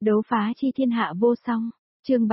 Đấu phá chi thiên hạ vô song. Chương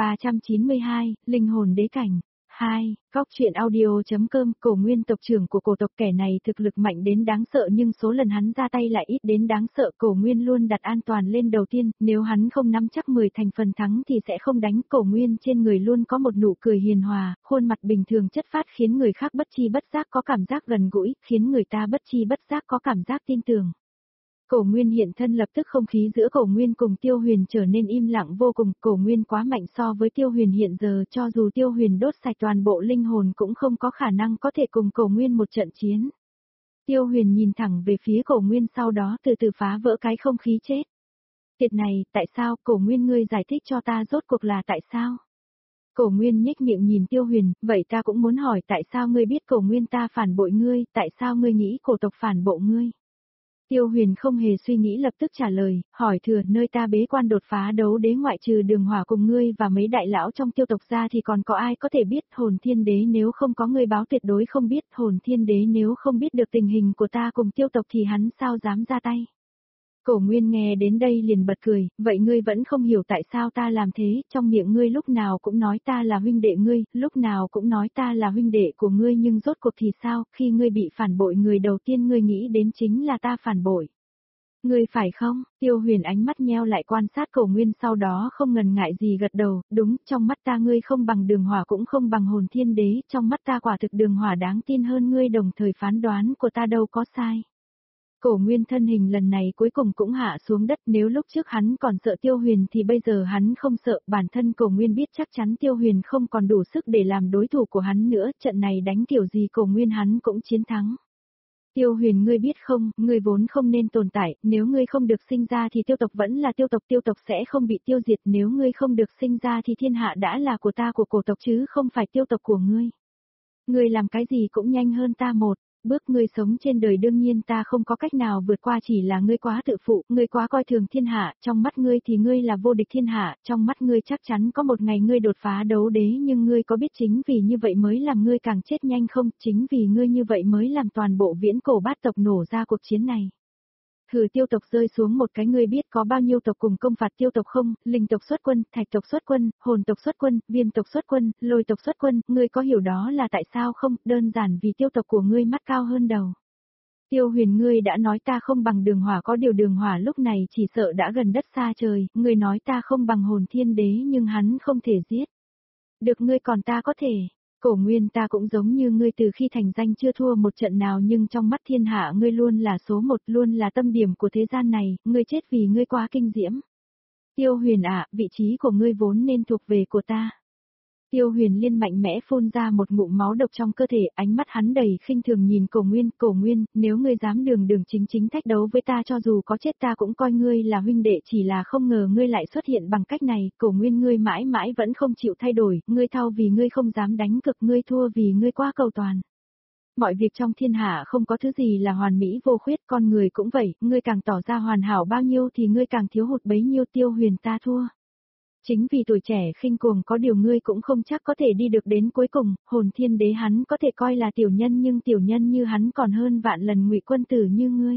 392, linh hồn đế cảnh. 2. Góc truyện audio.com. Cổ Nguyên tộc trưởng của cổ tộc, kẻ này thực lực mạnh đến đáng sợ nhưng số lần hắn ra tay lại ít đến đáng sợ. Cổ Nguyên luôn đặt an toàn lên đầu tiên, nếu hắn không nắm chắc 10 thành phần thắng thì sẽ không đánh. Cổ Nguyên trên người luôn có một nụ cười hiền hòa, khuôn mặt bình thường chất phác khiến người khác bất chi bất giác có cảm giác gần gũi, khiến người ta bất chi bất giác có cảm giác tin tưởng. Cổ Nguyên hiện thân lập tức không khí giữa Cổ Nguyên cùng Tiêu Huyền trở nên im lặng vô cùng. Cổ Nguyên quá mạnh so với Tiêu Huyền hiện giờ, cho dù Tiêu Huyền đốt sạch toàn bộ linh hồn cũng không có khả năng có thể cùng Cổ Nguyên một trận chiến. Tiêu Huyền nhìn thẳng về phía Cổ Nguyên, sau đó từ từ phá vỡ cái không khí chết. Tiệt này, tại sao? Cổ Nguyên, ngươi giải thích cho ta rốt cuộc là tại sao? Cổ Nguyên nhếch miệng nhìn Tiêu Huyền, vậy ta cũng muốn hỏi tại sao ngươi biết Cổ Nguyên ta phản bội ngươi, tại sao ngươi nghĩ cổ tộc phản bội ngươi? Tiêu Huyền không hề suy nghĩ lập tức trả lời, hỏi thừa, nơi ta bế quan đột phá đấu đế ngoại trừ Đường Hỏa cùng ngươi và mấy đại lão trong tiêu tộc ra thì còn có ai có thể biết. Hồn Thiên Đế nếu không có ngươi báo tuyệt đối không biết. Hồn Thiên Đế nếu không biết được tình hình của ta cùng tiêu tộc thì hắn sao dám ra tay. Cổ Nguyên nghe đến đây liền bật cười, vậy ngươi vẫn không hiểu tại sao ta làm thế, trong miệng ngươi lúc nào cũng nói ta là huynh đệ ngươi, lúc nào cũng nói ta là huynh đệ của ngươi, nhưng rốt cuộc thì sao, khi ngươi bị phản bội người đầu tiên ngươi nghĩ đến chính là ta phản bội. Ngươi phải không? Tiêu Huyền ánh mắt nheo lại quan sát Cổ Nguyên, sau đó không ngần ngại gì gật đầu, đúng, trong mắt ta ngươi không bằng Đường Hỏa cũng không bằng Hồn Thiên Đế, trong mắt ta quả thực Đường Hỏa đáng tin hơn ngươi, đồng thời phán đoán của ta đâu có sai. Cổ Nguyên thân hình lần này cuối cùng cũng hạ xuống đất, nếu lúc trước hắn còn sợ Tiêu Huyền thì bây giờ hắn không sợ, bản thân Cổ Nguyên biết chắc chắn Tiêu Huyền không còn đủ sức để làm đối thủ của hắn nữa, trận này đánh kiểu gì Cổ Nguyên hắn cũng chiến thắng. Tiêu Huyền, ngươi biết không, ngươi vốn không nên tồn tại, nếu ngươi không được sinh ra thì tiêu tộc vẫn là tiêu tộc sẽ không bị tiêu diệt, nếu ngươi không được sinh ra thì thiên hạ đã là của ta, của cổ tộc chứ không phải tiêu tộc của ngươi. Ngươi làm cái gì cũng nhanh hơn ta một bước, ngươi sống trên đời đương nhiên ta không có cách nào vượt qua, chỉ là ngươi quá tự phụ, ngươi quá coi thường thiên hạ, trong mắt ngươi thì ngươi là vô địch thiên hạ, trong mắt ngươi chắc chắn có một ngày ngươi đột phá đấu đế, nhưng ngươi có biết chính vì như vậy mới làm ngươi càng chết nhanh không, chính vì ngươi như vậy mới làm toàn bộ viễn cổ bát tộc nổ ra cuộc chiến này. Thử tiêu tộc rơi xuống một cái, ngươi biết có bao nhiêu tộc cùng công phạt tiêu tộc không? Linh tộc xuất quân, thạch tộc xuất quân, hồn tộc xuất quân, viêm tộc xuất quân, lôi tộc xuất quân, ngươi có hiểu đó là tại sao không? Đơn giản vì tiêu tộc của ngươi mắt cao hơn đầu. Tiêu Huyền, ngươi đã nói ta không bằng Đường Hỏa, có điều Đường Hỏa lúc này chỉ sợ đã gần đất xa trời, ngươi nói ta không bằng Hồn Thiên Đế nhưng hắn không thể giết. Được ngươi, còn ta có thể. Cổ Nguyên, ta cũng giống như ngươi, từ khi thành danh chưa thua một trận nào, nhưng trong mắt thiên hạ ngươi luôn là số một, luôn là tâm điểm của thế gian này, ngươi chết vì ngươi quá kinh diễm. Tiêu Huyền vị trí của ngươi vốn nên thuộc về của ta. Tiêu Huyền liên mạnh mẽ phun ra một ngụm máu độc trong cơ thể, ánh mắt hắn đầy khinh thường nhìn Cổ Nguyên, nếu ngươi dám đường chính thách đấu với ta, cho dù có chết ta cũng coi ngươi là huynh đệ, chỉ là không ngờ ngươi lại xuất hiện bằng cách này. Cổ Nguyên, ngươi mãi mãi vẫn không chịu thay đổi, ngươi thao vì ngươi không dám đánh cực, ngươi thua vì ngươi quá cầu toàn. Mọi việc trong thiên hạ không có thứ gì là hoàn mỹ vô khuyết, con người cũng vậy, ngươi càng tỏ ra hoàn hảo bao nhiêu thì ngươi càng thiếu hụt bấy nhiêu. Tiêu Huyền, ta thua. Chính vì tuổi trẻ khinh cuồng, có điều ngươi cũng không chắc có thể đi được đến cuối cùng. Hồn Thiên Đế hắn có thể coi là tiểu nhân, nhưng tiểu nhân như hắn còn hơn vạn lần Ngụy quân tử như ngươi.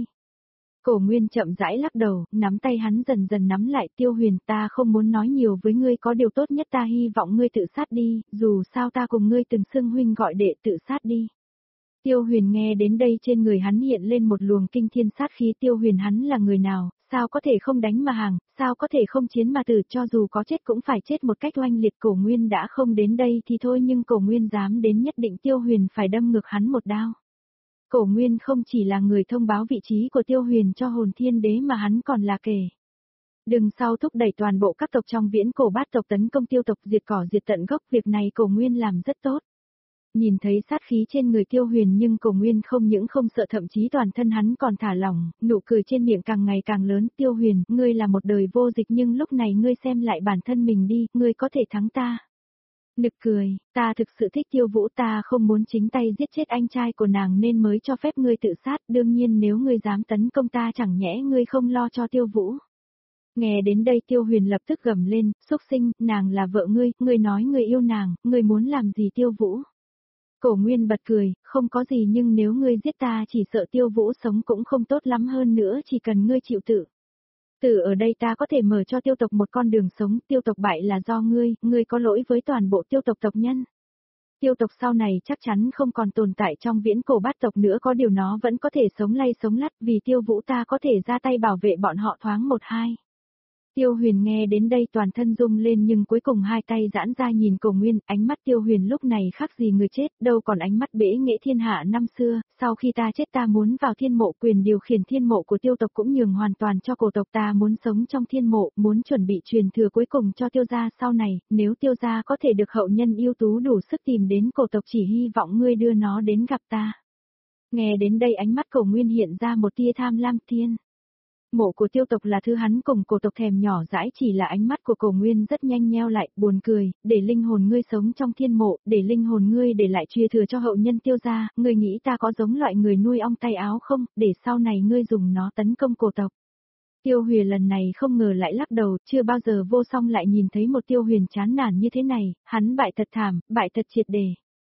Cổ Nguyên chậm rãi lắc đầu, nắm tay hắn dần dần nắm lại. Tiêu Huyền, ta không muốn nói nhiều với ngươi, có điều tốt nhất ta hy vọng ngươi tự sát đi, dù sao ta cùng ngươi từng xưng huynh gọi đệ, tự sát đi. Tiêu Huyền nghe đến đây trên người hắn hiện lên một luồng kinh thiên sát khí. Tiêu Huyền, hắn là người nào, sao có thể không đánh mà hàng, sao có thể không chiến mà tử, cho dù có chết cũng phải chết một cách oanh liệt. Cổ Nguyên đã không đến đây thì thôi, nhưng Cổ Nguyên dám đến, nhất định Tiêu Huyền phải đâm ngược hắn một đao. Cổ Nguyên không chỉ là người thông báo vị trí của Tiêu Huyền cho Hồn Thiên Đế mà hắn còn là kẻ đằng sau thúc đẩy toàn bộ các tộc trong viễn cổ bát tộc tấn công tiêu tộc, diệt cỏ diệt tận gốc, việc này Cổ Nguyên làm rất tốt. Nhìn thấy sát khí trên người Tiêu Huyền nhưng Cổ Nguyên không những không sợ, thậm chí toàn thân hắn còn thả lỏng, nụ cười trên miệng càng ngày càng lớn. Tiêu Huyền, ngươi là một đời vô dịch, nhưng lúc này ngươi xem lại bản thân mình đi, ngươi có thể thắng ta. Nực cười, ta thực sự thích Tiêu Vũ, ta không muốn chính tay giết chết anh trai của nàng nên mới cho phép ngươi tự sát, đương nhiên nếu ngươi dám tấn công ta chẳng nhẽ ngươi không lo cho Tiêu Vũ. Nghe đến đây Tiêu Huyền lập tức gầm lên, xúc sinh, nàng là vợ ngươi nói ngươi yêu nàng, ngươi muốn làm gì Tiêu Vũ? Cổ Nguyên bật cười, không có gì, nhưng nếu ngươi giết ta chỉ sợ Tiêu Vũ sống cũng không tốt lắm, hơn nữa chỉ cần ngươi chịu tự Từ ở đây ta có thể mở cho tiêu tộc một con đường sống, tiêu tộc bại là do ngươi có lỗi với toàn bộ tiêu tộc tộc nhân. Tiêu tộc sau này chắc chắn không còn tồn tại trong viễn cổ bát tộc nữa, có điều nó vẫn có thể sống lay sống lắt, vì Tiêu Vũ ta có thể ra tay bảo vệ bọn họ thoáng một hai. Tiêu Huyền nghe đến đây toàn thân rung lên, nhưng cuối cùng hai tay giãn ra nhìn Cổ Nguyên, ánh mắt Tiêu Huyền lúc này khác gì người chết, đâu còn ánh mắt bẽ nghệ thiên hạ năm xưa, sau khi ta chết ta muốn vào thiên mộ, quyền điều khiển thiên mộ của tiêu tộc cũng nhường hoàn toàn cho cổ tộc, ta muốn sống trong thiên mộ, muốn chuẩn bị truyền thừa cuối cùng cho tiêu gia sau này, nếu tiêu gia có thể được hậu nhân ưu tú đủ sức tìm đến cổ tộc, chỉ hy vọng ngươi đưa nó đến gặp ta. Nghe đến đây ánh mắt Cổ Nguyên hiện ra một tia tham lam. Thiên mộ của tiêu tộc là thứ hắn cùng cổ tộc thèm nhỏ dãi, chỉ là ánh mắt của Cổ Nguyên rất nhanh nheo lại, buồn cười, để linh hồn ngươi sống trong thiên mộ, để linh hồn ngươi để lại truyền thừa cho hậu nhân tiêu gia, ngươi nghĩ ta có giống loại người nuôi ong tay áo không, để sau này ngươi dùng nó tấn công cổ tộc. Tiêu Huyền lần này không ngờ lại lắc đầu, chưa bao giờ Vô Song lại nhìn thấy một Tiêu Huyền chán nản như thế này, hắn bại thật thảm, bại thật triệt để.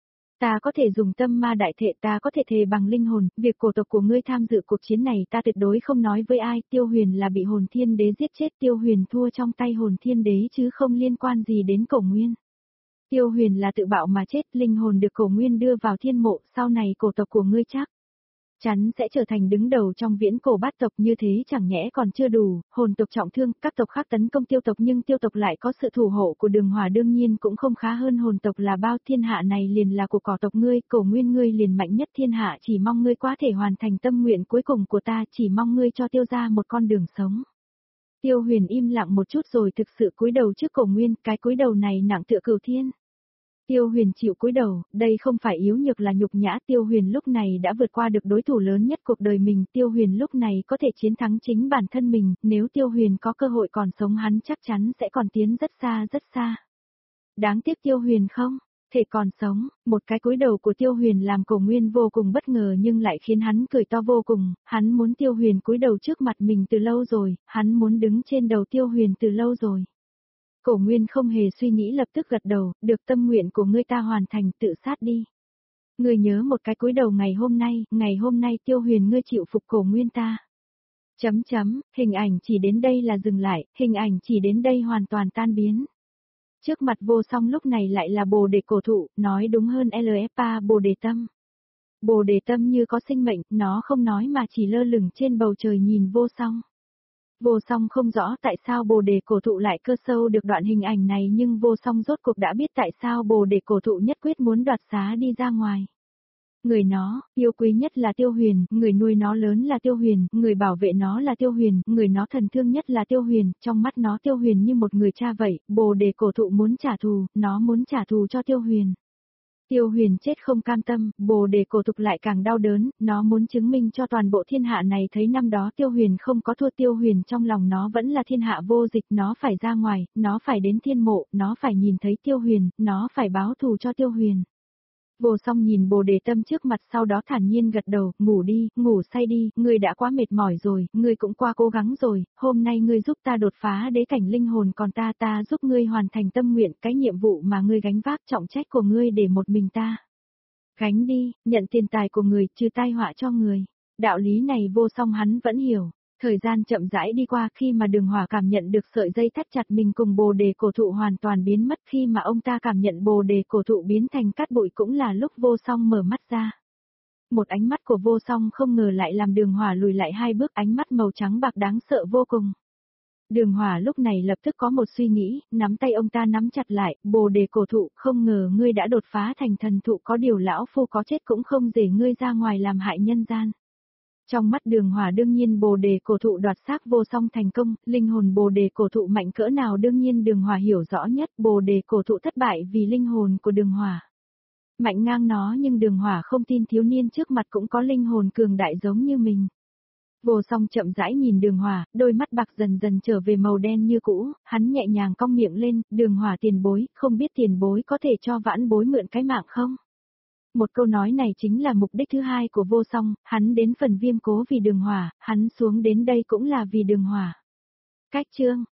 Ta có thể dùng tâm ma đại thệ, ta có thể thề bằng linh hồn, việc cổ tộc của ngươi tham dự cuộc chiến này ta tuyệt đối không nói với ai, Tiêu Huyền là bị hồn thiên đế giết chết, Tiêu Huyền thua trong tay hồn thiên đế chứ không liên quan gì đến Cổ Nguyên. Tiêu Huyền là tự bạo mà chết, linh hồn được Cổ Nguyên đưa vào thiên mộ, sau này cổ tộc của ngươi chắc chắn sẽ trở thành đứng đầu trong viễn cổ bát tộc, như thế chẳng nhẽ còn chưa đủ, hồn tộc trọng thương, các tộc khác tấn công tiêu tộc nhưng tiêu tộc lại có sự thủ hộ của Đường Hỏa, đương nhiên cũng không khá hơn hồn tộc là bao, thiên hạ này liền là của cỏ tộc ngươi, Cổ Nguyên ngươi liền mạnh nhất thiên hạ, chỉ mong ngươi có thể hoàn thành tâm nguyện cuối cùng của ta, chỉ mong ngươi cho tiêu gia một con đường sống. Tiêu Huyền im lặng một chút rồi thực sự cúi đầu trước Cổ Nguyên, cái cúi đầu này nặng tựa cửu thiên. Tiêu Huyền chịu cúi đầu, đây không phải yếu nhược là nhục nhã, Tiêu Huyền lúc này đã vượt qua được đối thủ lớn nhất cuộc đời mình, Tiêu Huyền lúc này có thể chiến thắng chính bản thân mình, nếu Tiêu Huyền có cơ hội còn sống hắn chắc chắn sẽ còn tiến rất xa rất xa. Đáng tiếc Tiêu Huyền không thể còn sống, một cái cúi đầu của Tiêu Huyền làm Cổ Nguyên vô cùng bất ngờ nhưng lại khiến hắn cười to vô cùng, hắn muốn Tiêu Huyền cúi đầu trước mặt mình từ lâu rồi, hắn muốn đứng trên đầu Tiêu Huyền từ lâu rồi. Cổ Nguyên không hề suy nghĩ lập tức gật đầu, được, tâm nguyện của ngươi ta hoàn thành, tự sát đi. Ngươi nhớ một cái cúi đầu ngày hôm nay Tiêu Huyền ngươi chịu phục Cổ Nguyên ta. Hình ảnh chỉ đến đây là dừng lại, hình ảnh chỉ đến đây hoàn toàn tan biến. Trước mặt Vô Song lúc này lại là Bồ Đề cổ thụ, nói đúng hơn LFA Bồ Đề tâm. Bồ Đề tâm như có sinh mệnh, nó không nói mà chỉ lơ lửng trên bầu trời nhìn Vô Song. Vô Song không rõ tại sao Bồ Đề cổ thụ lại cơ sâu được đoạn hình ảnh này, nhưng Vô Song rốt cuộc đã biết tại sao Bồ Đề cổ thụ nhất quyết muốn đoạt xá đi ra ngoài. Người nó yêu quý nhất là Tiêu Huyền, người nuôi nó lớn là Tiêu Huyền, người bảo vệ nó là Tiêu Huyền, người nó thần thương nhất là Tiêu Huyền, trong mắt nó Tiêu Huyền như một người cha vậy, Bồ Đề cổ thụ muốn trả thù, nó muốn trả thù cho Tiêu Huyền. Tiêu Huyền chết không cam tâm, Bồ Đề cổ thụ lại càng đau đớn, nó muốn chứng minh cho toàn bộ thiên hạ này thấy năm đó Tiêu Huyền không có thua, Tiêu Huyền trong lòng nó vẫn là thiên hạ vô địch, nó phải ra ngoài, nó phải đến thiên mộ, nó phải nhìn thấy Tiêu Huyền, nó phải báo thù cho Tiêu Huyền. Vô Song nhìn Bồ Đề tâm trước mặt sau đó thản nhiên gật đầu, ngủ đi, ngủ say đi, ngươi đã quá mệt mỏi rồi, ngươi cũng quá cố gắng rồi, hôm nay ngươi giúp ta đột phá đế cảnh linh hồn, còn ta giúp ngươi hoàn thành tâm nguyện, cái nhiệm vụ mà ngươi gánh vác trọng trách của ngươi để một mình ta gánh đi, nhận tiền tài của người, trừ tai họa cho người. Đạo lý này Vô Song hắn vẫn hiểu. Thời gian chậm rãi đi qua, khi mà Đường Hỏa cảm nhận được sợi dây thắt chặt mình cùng Bồ Đề cổ thụ hoàn toàn biến mất, khi mà ông ta cảm nhận Bồ Đề cổ thụ biến thành cát bụi cũng là lúc Vô Song mở mắt ra. Một ánh mắt của Vô Song không ngờ lại làm Đường Hỏa lùi lại hai bước, ánh mắt màu trắng bạc đáng sợ vô cùng. Đường Hỏa lúc này lập tức có một suy nghĩ, nắm tay ông ta nắm chặt lại, Bồ Đề cổ thụ, không ngờ ngươi đã đột phá thành thần thụ, có điều lão phu có chết cũng không để ngươi ra ngoài làm hại nhân gian. Trong mắt Đường Hỏa đương nhiên Bồ Đề cổ thụ đoạt xác Vô Song thành công, linh hồn Bồ Đề cổ thụ mạnh cỡ nào đương nhiên Đường Hỏa hiểu rõ nhất, Bồ Đề cổ thụ thất bại vì linh hồn của Đường Hỏa mạnh ngang nó, nhưng Đường Hỏa không tin thiếu niên trước mặt cũng có linh hồn cường đại giống như mình. Vô Song chậm rãi nhìn Đường Hỏa, đôi mắt bạc dần dần trở về màu đen như cũ, hắn nhẹ nhàng cong miệng lên, Đường Hỏa tiền bối, không biết tiền bối có thể cho Vãn bối mượn cái mạng không? Một câu nói này chính là mục đích thứ hai của Vô Song, hắn đến phần Viêm Cố vì Đường Hỏa, hắn xuống đến đây cũng là vì Đường Hỏa. Cách chương